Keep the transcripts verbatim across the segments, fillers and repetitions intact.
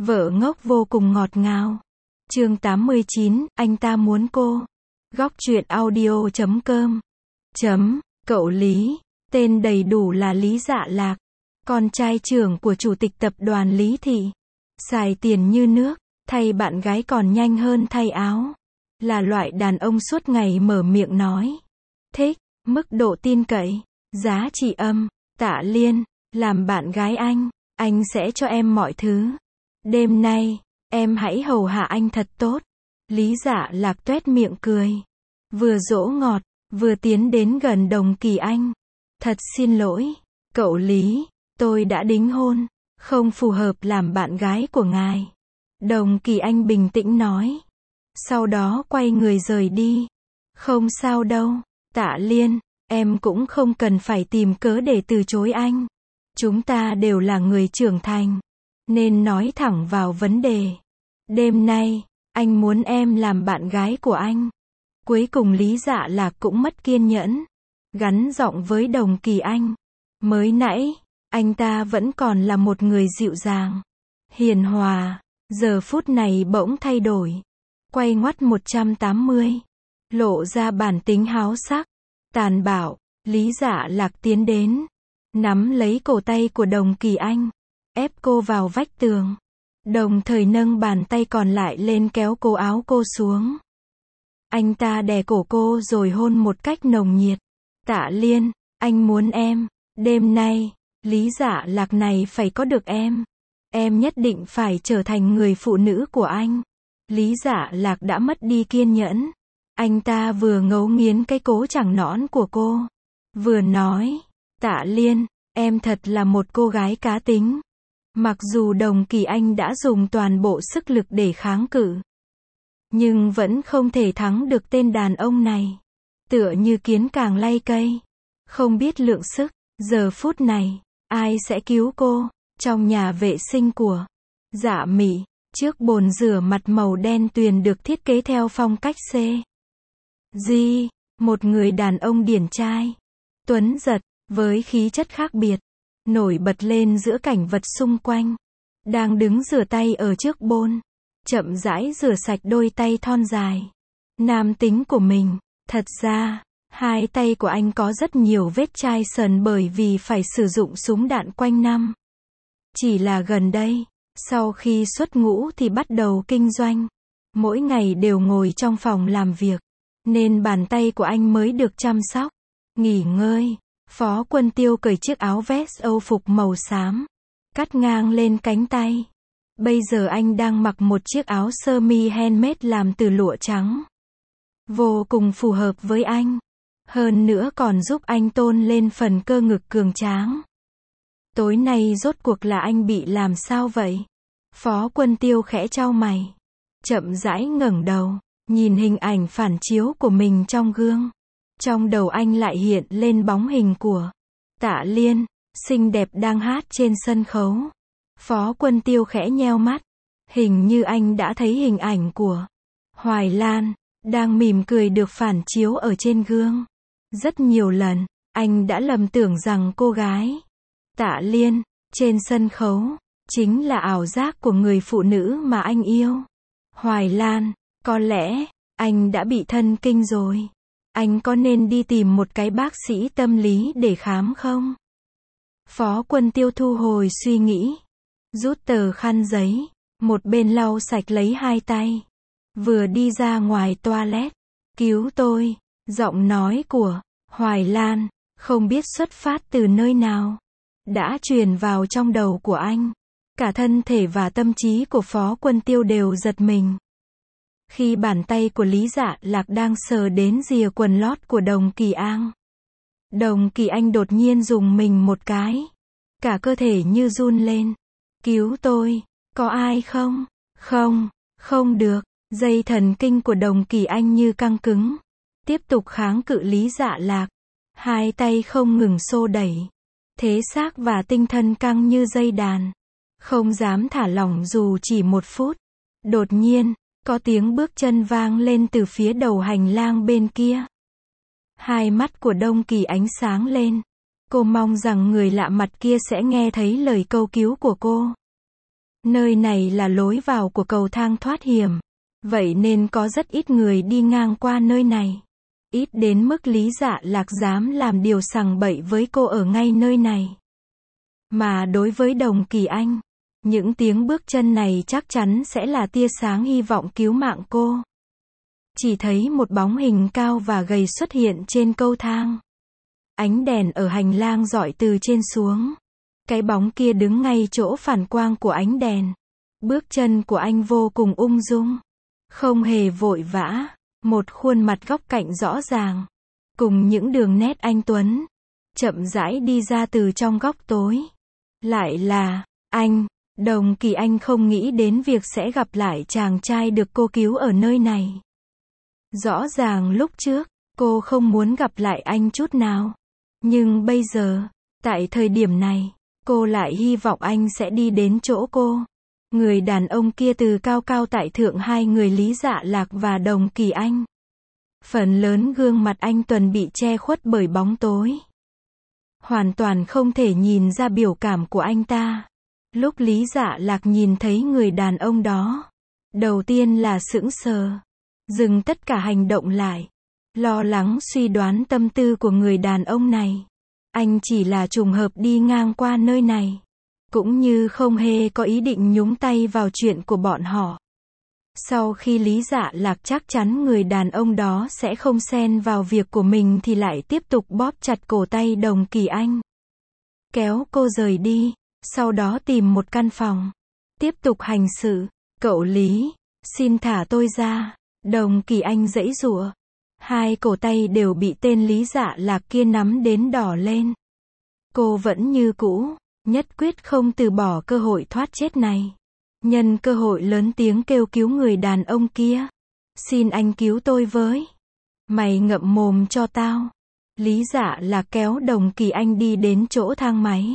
Vợ ngốc vô cùng ngọt ngào. Chương tám mươi chín, anh ta muốn cô. Góc truyện audio chấm com. Chấm, cậu Lý, tên đầy đủ là Lý Dạ Lạc, con trai trưởng của chủ tịch tập đoàn Lý Thị. Xài tiền như nước, thay bạn gái còn nhanh hơn thay áo. Là loại đàn ông suốt ngày mở miệng nói. Thích, mức độ tin cậy, giá trị âm, Tạ Liên, làm bạn gái anh, anh sẽ cho em mọi thứ. Đêm nay, em hãy hầu hạ anh thật tốt. Lý Dạ Lạc tuét miệng cười. Vừa dỗ ngọt, vừa tiến đến gần Đồng Kỳ Anh. Thật xin lỗi, cậu Lý, tôi đã đính hôn, không phù hợp làm bạn gái của ngài. Đồng Kỳ Anh bình tĩnh nói. Sau đó quay người rời đi. Không sao đâu, Tạ Liên, em cũng không cần phải tìm cớ để từ chối anh. Chúng ta đều là người trưởng thành, nên nói thẳng vào vấn đề. Đêm nay, anh muốn em làm bạn gái của anh. Cuối cùng Lý Dạ Lạc cũng mất kiên nhẫn, gắn giọng với Đồng Kỳ Anh. Mới nãy, anh ta vẫn còn là một người dịu dàng, hiền hòa, giờ phút này bỗng thay đổi. Quay ngoắt một trăm tám mươi, lộ ra bản tính háo sắc, tàn bạo. Lý Dạ Lạc tiến đến, nắm lấy cổ tay của Đồng Kỳ Anh, ép cô vào vách tường, đồng thời nâng bàn tay còn lại lên kéo cổ áo cô xuống. Anh ta đè cổ cô rồi hôn một cách nồng nhiệt. Tạ Liên, anh muốn em. Đêm nay, Lý Dạ Lạc này phải có được em. Em nhất định phải trở thành người phụ nữ của anh. Lý Dạ Lạc đã mất đi kiên nhẫn. Anh ta vừa ngấu nghiến cái cố chẳng nõn của cô, vừa nói, Tạ Liên, em thật là một cô gái cá tính. Mặc dù Đồng Kỳ Anh đã dùng toàn bộ sức lực để kháng cự, nhưng vẫn không thể thắng được tên đàn ông này. Tựa như kiến càng lay cây, không biết lượng sức. Giờ phút này, ai sẽ cứu cô? Trong nhà vệ sinh của Dạ Mị, chiếc bồn rửa mặt màu đen tuyền được thiết kế theo phong cách C. Di, một người đàn ông điển trai, tuấn giật, với khí chất khác biệt, nổi bật lên giữa cảnh vật xung quanh. Đang đứng rửa tay ở trước bồn, chậm rãi rửa sạch đôi tay thon dài, nam tính của mình. Thật ra, hai tay của anh có rất nhiều vết chai sần bởi vì phải sử dụng súng đạn quanh năm. Chỉ là gần đây, sau khi xuất ngũ thì bắt đầu kinh doanh, mỗi ngày đều ngồi trong phòng làm việc, nên bàn tay của anh mới được chăm sóc, nghỉ ngơi. Phó Quân Tiêu cởi chiếc áo vest Âu phục màu xám, cắt ngang lên cánh tay. Bây giờ anh đang mặc một chiếc áo sơ mi handmade làm từ lụa trắng, vô cùng phù hợp với anh. Hơn nữa còn giúp anh tôn lên phần cơ ngực cường tráng. Tối nay rốt cuộc là anh bị làm sao vậy? Phó Quân Tiêu khẽ chau mày, chậm rãi ngẩng đầu, nhìn hình ảnh phản chiếu của mình trong gương. Trong đầu anh lại hiện lên bóng hình của Tạ Liên, xinh đẹp đang hát trên sân khấu. Phó Quân Tiêu khẽ nheo mắt, hình như anh đã thấy hình ảnh của Hoài Lan, đang mỉm cười được phản chiếu ở trên gương. Rất nhiều lần, anh đã lầm tưởng rằng cô gái Tạ Liên, trên sân khấu, chính là ảo giác của người phụ nữ mà anh yêu. Hoài Lan, có lẽ, anh đã bị thân kinh rồi. Anh có nên đi tìm một cái bác sĩ tâm lý để khám không? Phó Quân Tiêu thu hồi suy nghĩ, rút tờ khăn giấy, một bên lau sạch lấy hai tay, vừa đi ra ngoài toilet. Cứu tôi, giọng nói của Hoài Lan, không biết xuất phát từ nơi nào, đã truyền vào trong đầu của anh. Cả thân thể và tâm trí của Phó Quân Tiêu đều giật mình. Khi bàn tay của Lý Dạ Lạc đang sờ đến rìa quần lót của Đồng Kỳ Anh, Đồng Kỳ Anh đột nhiên dùng mình một cái, cả cơ thể như run lên. Cứu tôi, có ai không? Không, không được. Dây thần kinh của Đồng Kỳ Anh như căng cứng, tiếp tục kháng cự Lý Dạ Lạc. Hai tay không ngừng xô đẩy, thế xác và tinh thần căng như dây đàn, không dám thả lỏng dù chỉ một phút. Đột nhiên, có tiếng bước chân vang lên từ phía đầu hành lang bên kia. Hai mắt của Đồng Kỳ Anh sáng lên. Cô mong rằng người lạ mặt kia sẽ nghe thấy lời cầu cứu của cô. Nơi này là lối vào của cầu thang thoát hiểm. Vậy nên có rất ít người đi ngang qua nơi này. Ít đến mức Lý Dạ Lạc dám làm điều sằng bậy với cô ở ngay nơi này. Mà đối với Đồng Kỳ Anh, những tiếng bước chân này chắc chắn sẽ là tia sáng hy vọng cứu mạng cô. Chỉ thấy một bóng hình cao và gầy xuất hiện trên cầu thang. Ánh đèn ở hành lang rọi từ trên xuống. Cái bóng kia đứng ngay chỗ phản quang của ánh đèn. Bước chân của anh vô cùng ung dung. Không hề vội vã. Một khuôn mặt góc cạnh rõ ràng. Cùng những đường nét anh tuấn. Chậm rãi đi ra từ trong góc tối. Lại là anh. Đồng Kỳ Anh không nghĩ đến việc sẽ gặp lại chàng trai được cô cứu ở nơi này. Rõ ràng lúc trước, cô không muốn gặp lại anh chút nào. Nhưng bây giờ, tại thời điểm này, cô lại hy vọng anh sẽ đi đến chỗ cô. Người đàn ông kia từ cao cao tại thượng hai người Lý Dạ Lạc và Đồng Kỳ Anh. Phần lớn gương mặt anh Tuần bị che khuất bởi bóng tối. Hoàn toàn không thể nhìn ra biểu cảm của anh ta. Lúc Lý Dạ Lạc nhìn thấy người đàn ông đó, đầu tiên là sững sờ, dừng tất cả hành động lại, lo lắng suy đoán tâm tư của người đàn ông này. Anh chỉ là trùng hợp đi ngang qua nơi này, cũng như không hề có ý định nhúng tay vào chuyện của bọn họ. Sau khi Lý Dạ Lạc chắc chắn người đàn ông đó sẽ không xen vào việc của mình thì lại tiếp tục bóp chặt cổ tay Đồng Kỳ Anh, kéo cô rời đi, sau đó tìm một căn phòng, tiếp tục hành sự. Cậu Lý, xin thả tôi ra. Đồng Kỳ Anh giãy giụa. Hai cổ tay đều bị tên Lý Dạ Lạc kia nắm đến đỏ lên. Cô vẫn như cũ, nhất quyết không từ bỏ cơ hội thoát chết này. Nhân cơ hội lớn tiếng kêu cứu người đàn ông kia. Xin anh cứu tôi với. Mày ngậm mồm cho tao. Lý Dạ Lạc kéo Đồng Kỳ Anh đi đến chỗ thang máy.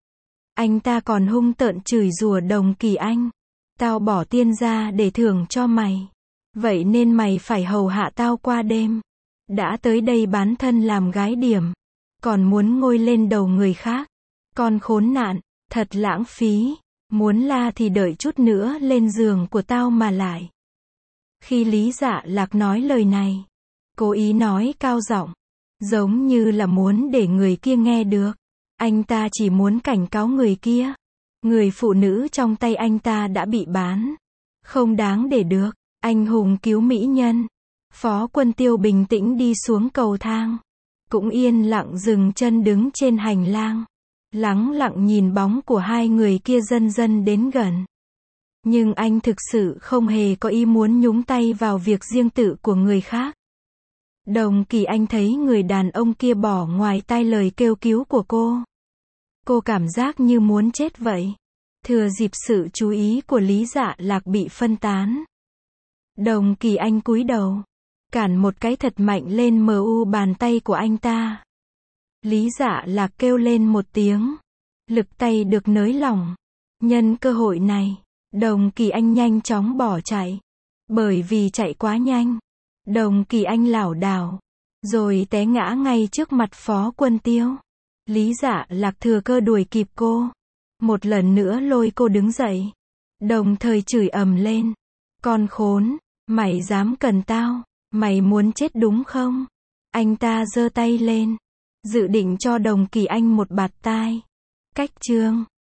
Anh ta còn hung tợn chửi rủa Đồng Kỳ Anh. Tao bỏ tiền ra để thưởng cho mày. Vậy nên mày phải hầu hạ tao qua đêm. Đã tới đây bán thân làm gái điểm. Còn muốn ngôi lên đầu người khác. Con khốn nạn, thật lãng phí. Muốn la thì đợi chút nữa lên giường của tao mà lại. Khi Lý Dạ Lạc nói lời này, cố ý nói cao giọng, giống như là muốn để người kia nghe được. Anh ta chỉ muốn cảnh cáo người kia. Người phụ nữ trong tay anh ta đã bị bán. Không đáng để được. Anh hùng cứu mỹ nhân. Phó Quân Tiêu bình tĩnh đi xuống cầu thang. Cũng yên lặng dừng chân đứng trên hành lang. Lắng lặng nhìn bóng của hai người kia dần dần đến gần. Nhưng anh thực sự không hề có ý muốn nhúng tay vào việc riêng tư của người khác. Đồng Kỳ Anh thấy người đàn ông kia bỏ ngoài tai lời kêu cứu của cô. Cô cảm giác như muốn chết vậy. Thừa dịp sự chú ý của Lý Dạ Lạc bị phân tán. Đồng Kỳ Anh cúi đầu, cản một cái thật mạnh lên mờ u bàn tay của anh ta. Lý Dạ Lạc kêu lên một tiếng. Lực tay được nới lỏng. Nhân cơ hội này, Đồng Kỳ Anh nhanh chóng bỏ chạy. Bởi vì chạy quá nhanh, Đồng Kỳ Anh lảo đảo, rồi té ngã ngay trước mặt Phó Quân Tiêu. Lý Dạ Lạc thừa cơ đuổi kịp cô. Một lần nữa lôi cô đứng dậy. Đồng thời chửi ầm lên. Con khốn, mày dám cần tao, mày muốn chết đúng không? Anh ta giơ tay lên, dự định cho Đồng Kỳ Anh một bạt tai. Cách chương